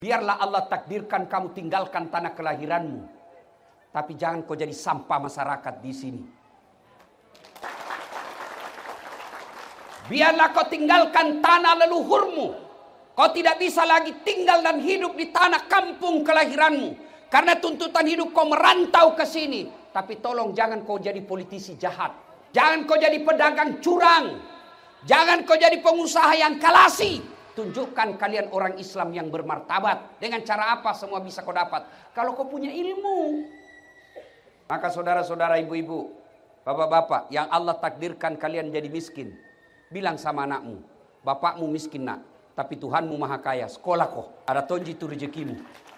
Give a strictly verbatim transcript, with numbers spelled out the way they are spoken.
Biarlah Allah takdirkan kamu tinggalkan tanah kelahiranmu, tapi jangan kau jadi sampah masyarakat di sini. Biarlah kau tinggalkan tanah leluhurmu. Kau tidak bisa lagi tinggal dan hidup di tanah kampung kelahiranmu, karena tuntutan hidup kau merantau ke sini. Tapi tolong jangan kau jadi politisi jahat. Jangan kau jadi pedagang curang. Jangan kau jadi pengusaha yang kalasi. Tunjukkan kalian orang Islam yang bermartabat. Dengan cara apa semua bisa kau dapat? Kalau kau punya ilmu. Maka saudara-saudara, ibu-ibu, bapak-bapak, yang Allah takdirkan kalian jadi miskin, bilang sama anakmu, bapakmu miskin nak, tapi Tuhanmu maha kaya, sekolah kau, ada tonji itu rezekimu.